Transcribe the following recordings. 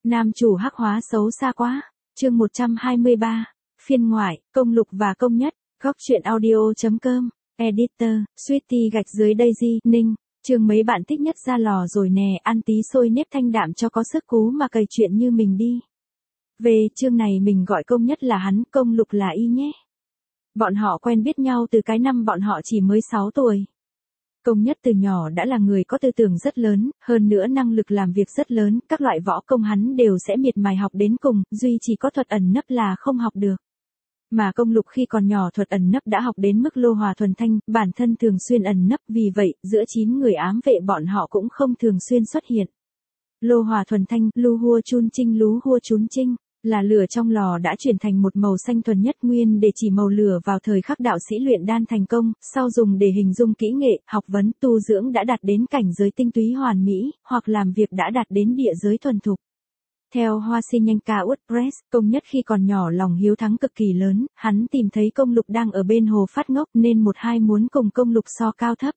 Nam chủ hắc hóa xấu xa quá. Chương 123. Phiên ngoại, công lục và công nhất. Góc truyện audio.com. Editor, Sweetie gạch dưới Daisy, Ninh. Chương mấy bạn thích nhất ra lò rồi nè, ăn tí xôi nếp thanh đạm cho có sức cú mà cày chuyện như mình đi. Về chương này mình gọi công nhất là hắn, công lục là y nhé. Bọn họ quen biết nhau từ cái năm bọn họ chỉ mới 6 tuổi. Công nhất từ nhỏ đã là người có tư tưởng rất lớn, hơn nữa năng lực làm việc rất lớn, các loại võ công hắn đều sẽ miệt mài học đến cùng, duy chỉ có thuật ẩn nấp là không học được. Mà công lục khi còn nhỏ thuật ẩn nấp đã học đến mức lô hòa thuần thanh, bản thân thường xuyên ẩn nấp, vì vậy, giữa 9 người ám vệ bọn họ cũng không thường xuyên xuất hiện. Lô hòa thuần thanh, lú hua chún trinh, là lửa trong lò đã chuyển thành một màu xanh thuần nhất nguyên để chỉ màu lửa vào thời khắc đạo sĩ luyện đan thành công, sau dùng để hình dung kỹ nghệ, học vấn, tu dưỡng đã đạt đến cảnh giới tinh túy hoàn mỹ, hoặc làm việc đã đạt đến địa giới thuần thục. Theo Hoa Si Nhanh Ca WordPress, công nhất khi còn nhỏ lòng hiếu thắng cực kỳ lớn, hắn tìm thấy công lục đang ở bên hồ phát ngốc nên một hai muốn cùng công lục so cao thấp.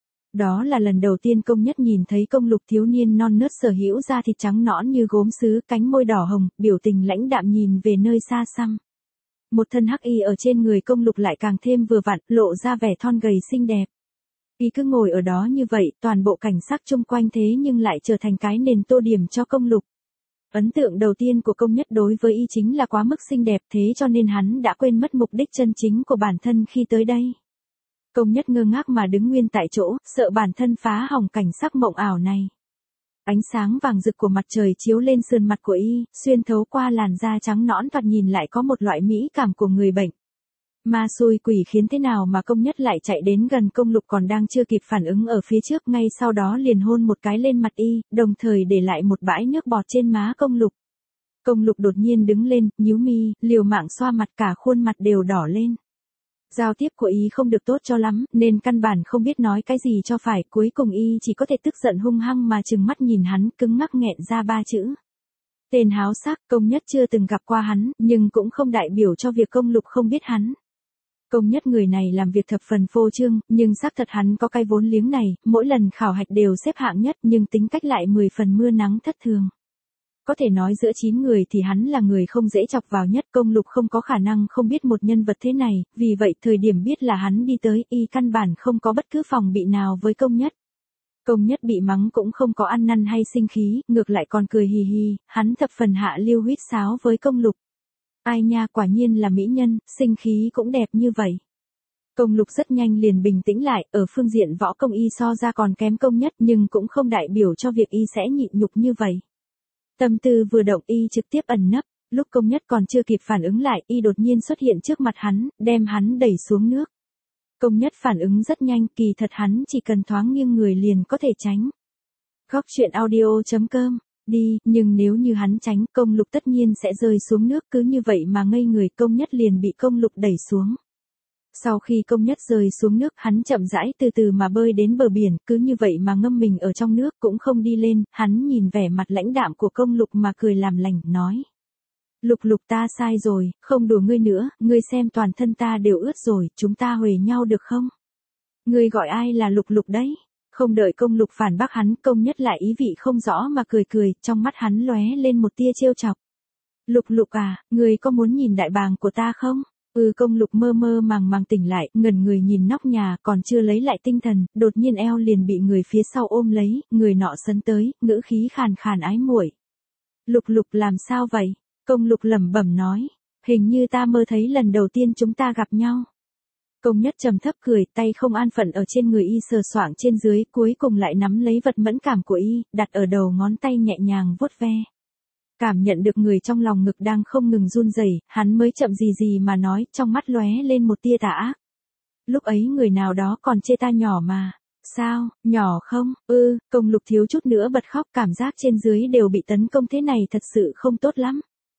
Đó là lần đầu tiên công nhất nhìn thấy công lục thiếu niên non nớt sở hữu da thịt trắng nõn như gốm sứ, cánh môi đỏ hồng, biểu tình lãnh đạm nhìn về nơi xa xăm. Một thân hắc y ở trên người công lục lại càng thêm vừa vặn, lộ ra vẻ thon gầy xinh đẹp. Y cứ ngồi ở đó như vậy, toàn bộ cảnh sắc chung quanh thế nhưng lại trở thành cái nền tô điểm cho công lục. Ấn tượng đầu tiên của công nhất đối với y chính là quá mức xinh đẹp, thế cho nên hắn đã quên mất mục đích chân chính của bản thân khi tới đây. Công nhất ngơ ngác mà đứng nguyên tại chỗ, sợ bản thân phá hỏng cảnh sắc mộng ảo này. Ánh sáng vàng rực của mặt trời chiếu lên sườn mặt của y, xuyên thấu qua làn da trắng nõn thoạt nhìn lại có một loại mỹ cảm của người bệnh. Ma xui quỷ khiến thế nào mà công nhất lại chạy đến gần công lục còn đang chưa kịp phản ứng ở phía trước, ngay sau đó liền hôn một cái lên mặt y, đồng thời để lại một bãi nước bọt trên má công lục. Công lục đột nhiên đứng lên, nhíu mi, liều mạng xoa mặt, cả khuôn mặt đều đỏ lên. Giao tiếp của y không được tốt cho lắm, nên căn bản không biết nói cái gì cho phải, cuối cùng y chỉ có thể tức giận hung hăng mà trừng mắt nhìn hắn, cứng ngắc nghẹn ra 3 chữ. Tên háo sắc. Công nhất chưa từng gặp qua hắn, nhưng cũng không đại biểu cho việc công lục không biết hắn. Công nhất người này làm việc thập phần phô trương, nhưng xác thật hắn có cái vốn liếng này, mỗi lần khảo hạch đều xếp hạng nhất nhưng tính cách lại 10 phần mưa nắng thất thường. Có thể nói giữa 9 người thì hắn là người không dễ chọc vào nhất, công lục không có khả năng không biết một nhân vật thế này, vì vậy thời điểm biết là hắn đi tới, y căn bản không có bất cứ phòng bị nào với công nhất. Công nhất bị mắng cũng không có ăn năn hay sinh khí, ngược lại còn cười hì hì, hắn thập phần hạ lưu huýt sáo với công lục. Ai nha, quả nhiên là mỹ nhân, sinh khí cũng đẹp như vậy. Công lục rất nhanh liền bình tĩnh lại, ở phương diện võ công y so ra còn kém công nhất nhưng cũng không đại biểu cho việc y sẽ nhịn nhục như vậy. Tâm tư vừa động y trực tiếp ẩn nấp, lúc công nhất còn chưa kịp phản ứng lại, y đột nhiên xuất hiện trước mặt hắn, đem hắn đẩy xuống nước. Công nhất phản ứng rất nhanh, kỳ thật hắn chỉ cần thoáng nghiêng người liền có thể tránh. Góc truyện audio.com. Đi, nhưng nếu như hắn tránh, công lục tất nhiên sẽ rơi xuống nước, cứ như vậy mà ngây người, công nhất liền bị công lục đẩy xuống. Sau khi công nhất rơi xuống nước, hắn chậm rãi từ từ mà bơi đến bờ biển, cứ như vậy mà ngâm mình ở trong nước cũng không đi lên, hắn nhìn vẻ mặt lãnh đạm của công lục mà cười làm lành, nói. Lục lục, ta sai rồi, không đùa ngươi nữa, ngươi xem toàn thân ta đều ướt rồi, chúng ta huề nhau được không? Ngươi gọi ai là lục lục đấy? Không đợi công lục phản bác hắn, công nhất lại ý vị không rõ mà cười cười, trong mắt hắn lóe lên một tia trêu chọc. Lục lục à, ngươi có muốn nhìn đại bàng của ta không? Công lục mơ mơ màng màng tỉnh lại, ngẩn người nhìn nóc nhà, còn chưa lấy lại tinh thần, đột nhiên eo liền bị người phía sau ôm lấy, người nọ sấn tới, ngữ khí khàn khàn ái muội. Lục lục làm sao vậy? Công lục lẩm bẩm nói, hình như ta mơ thấy lần đầu tiên chúng ta gặp nhau. Công nhất trầm thấp cười, tay không an phận ở trên người y sờ soạng trên dưới, cuối cùng lại nắm lấy vật mẫn cảm của y, đặt ở đầu ngón tay nhẹ nhàng vuốt ve. Cảm nhận được người trong lòng ngực đang không ngừng run rẩy, hắn mới chậm gì gì mà nói, trong mắt lóe lên một tia tà ác. Lúc ấy người nào đó còn chê ta nhỏ mà. Sao, nhỏ không? Công lục thiếu chút nữa bật khóc, cảm giác trên dưới đều bị tấn công thế này thật sự không tốt lắm.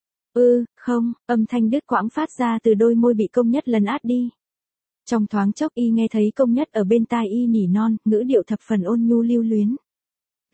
Không, âm thanh đứt quãng phát ra từ đôi môi bị công nhất lấn át đi. Trong thoáng chốc y nghe thấy công nhất ở bên tai y nỉ non, ngữ điệu thập phần ôn nhu lưu luyến.